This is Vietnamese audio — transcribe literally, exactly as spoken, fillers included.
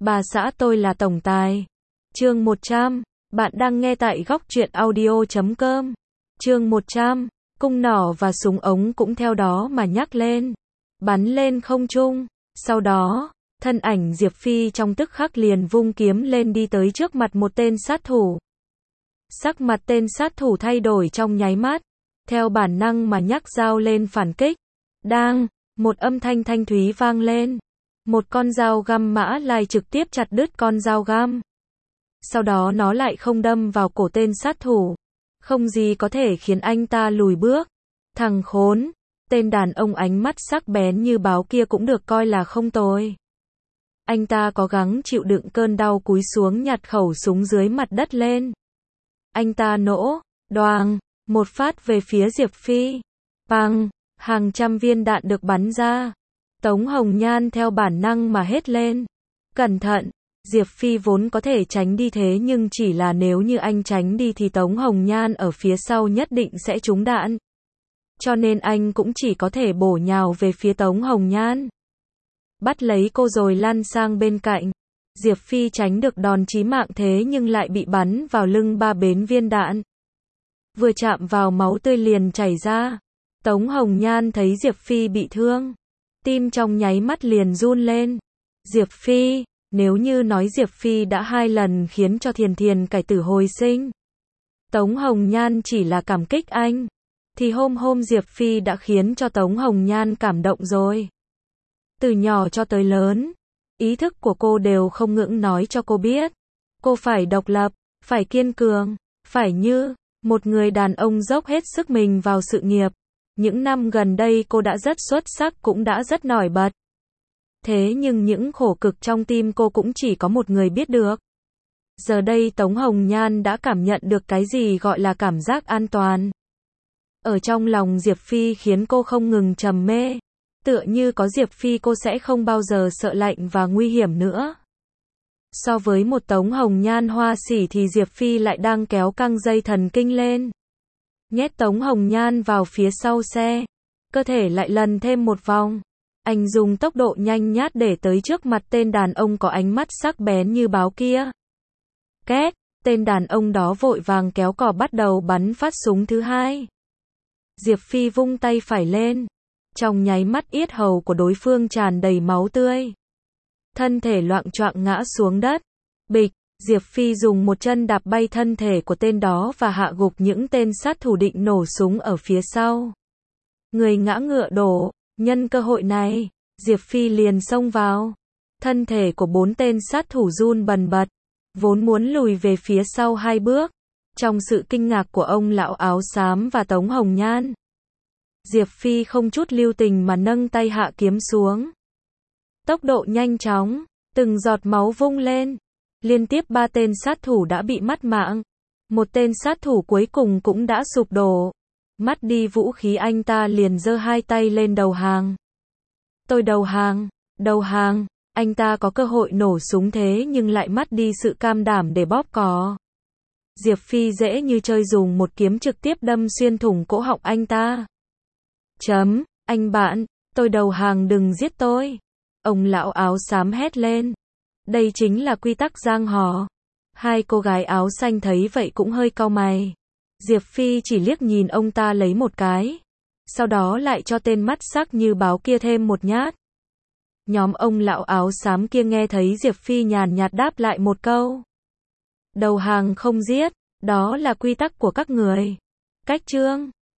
Bà xã tôi là tổng tài. Chương một trăm. Bạn đang nghe tại góc truyện audio chấm com. Chương một trăm. Cung nỏ và súng ống cũng theo đó mà nhắc lên. Bắn lên không trung. Sau đó, thân ảnh Diệp Phi trong tức khắc liền vung kiếm lên đi tới trước mặt một tên sát thủ. Sắc mặt tên sát thủ thay đổi trong nháy mắt. Theo bản năng mà nhắc dao lên phản kích. Đang, một âm thanh thanh thúy vang lên. Một con dao găm mã lai trực tiếp chặt đứt con dao găm. Sau đó nó lại không đâm vào cổ tên sát thủ. Không gì có thể khiến anh ta lùi bước. Thằng khốn, tên đàn ông ánh mắt sắc bén như báo kia cũng được coi là không tồi. Anh ta cố gắng chịu đựng cơn đau cúi xuống nhặt khẩu súng dưới mặt đất lên. Anh ta nổ, đoàng, một phát về phía Diệp Phi. Bang, hàng trăm viên đạn được bắn ra. Tống Hồng Nhan theo bản năng mà hét lên. Cẩn thận, Diệp Phi vốn có thể tránh đi thế nhưng chỉ là nếu như anh tránh đi thì Tống Hồng Nhan ở phía sau nhất định sẽ trúng đạn. Cho nên anh cũng chỉ có thể bổ nhào về phía Tống Hồng Nhan. Bắt lấy cô rồi lăn sang bên cạnh. Diệp Phi tránh được đòn chí mạng thế nhưng lại bị bắn vào lưng ba bến viên đạn. Vừa chạm vào máu tươi liền chảy ra. Tống Hồng Nhan thấy Diệp Phi bị thương. Tim trong nháy mắt liền run lên. Diệp Phi, nếu như nói Diệp Phi đã hai lần khiến cho Thiền Thiền cải tử hồi sinh. Tống Hồng Nhan chỉ là cảm kích anh. Thì hôm hôm Diệp Phi đã khiến cho Tống Hồng Nhan cảm động rồi. Từ nhỏ cho tới lớn, ý thức của cô đều không ngừng nói cho cô biết. Cô phải độc lập, phải kiên cường, phải như một người đàn ông dốc hết sức mình vào sự nghiệp. Những năm gần đây cô đã rất xuất sắc cũng đã rất nổi bật. Thế nhưng những khổ cực trong tim cô cũng chỉ có một người biết được. Giờ đây Tống Hồng Nhan đã cảm nhận được cái gì gọi là cảm giác an toàn. Ở trong lòng Diệp Phi khiến cô không ngừng trầm mê. Tựa như có Diệp Phi cô sẽ không bao giờ sợ lạnh và nguy hiểm nữa. So với một Tống Hồng Nhan hoa sỉ thì Diệp Phi lại đang kéo căng dây thần kinh lên. Nhét Tống Hồng Nhan vào phía sau xe. Cơ thể lại lần thêm một vòng. Anh dùng tốc độ nhanh nhát để tới trước mặt tên đàn ông có ánh mắt sắc bén như báo kia. Két, tên đàn ông đó vội vàng kéo cò bắt đầu bắn phát súng thứ hai. Diệp Phi vung tay phải lên. Trong nháy mắt yết hầu của đối phương tràn đầy máu tươi. Thân thể loạng choạng ngã xuống đất. Bịch, Diệp Phi dùng một chân đạp bay thân thể của tên đó và hạ gục những tên sát thủ định nổ súng ở phía sau. Người ngã ngựa đổ, nhân cơ hội này, Diệp Phi liền xông vào. Thân thể của bốn tên sát thủ run bần bật, vốn muốn lùi về phía sau hai bước. Trong sự kinh ngạc của ông lão áo xám và Tống Hồng Nhan, Diệp Phi không chút lưu tình mà nâng tay hạ kiếm xuống. Tốc độ nhanh chóng, từng giọt máu vung lên. Liên tiếp ba tên sát thủ đã bị mất mạng. Một tên sát thủ cuối cùng cũng đã sụp đổ. Mất đi vũ khí anh ta liền giơ hai tay lên đầu hàng. Tôi đầu hàng, đầu hàng. Anh ta có cơ hội nổ súng thế nhưng lại mất đi sự cam đảm để bóp cò. Diệp Phi dễ như chơi dùng một kiếm trực tiếp đâm xuyên thủng cổ họng anh ta. Chấm, anh bạn, tôi đầu hàng đừng giết tôi. Ông lão áo xám hét lên. Đây chính là quy tắc giang hồ. Hai cô gái áo xanh thấy vậy cũng hơi cau mày. Diệp Phi chỉ liếc nhìn ông ta lấy một cái. Sau đó lại cho tên mắt sắc như báo kia thêm một nhát. Nhóm ông lão áo xám kia nghe thấy Diệp Phi nhàn nhạt đáp lại một câu. Đầu hàng không giết, đó là quy tắc của các người. Cách chương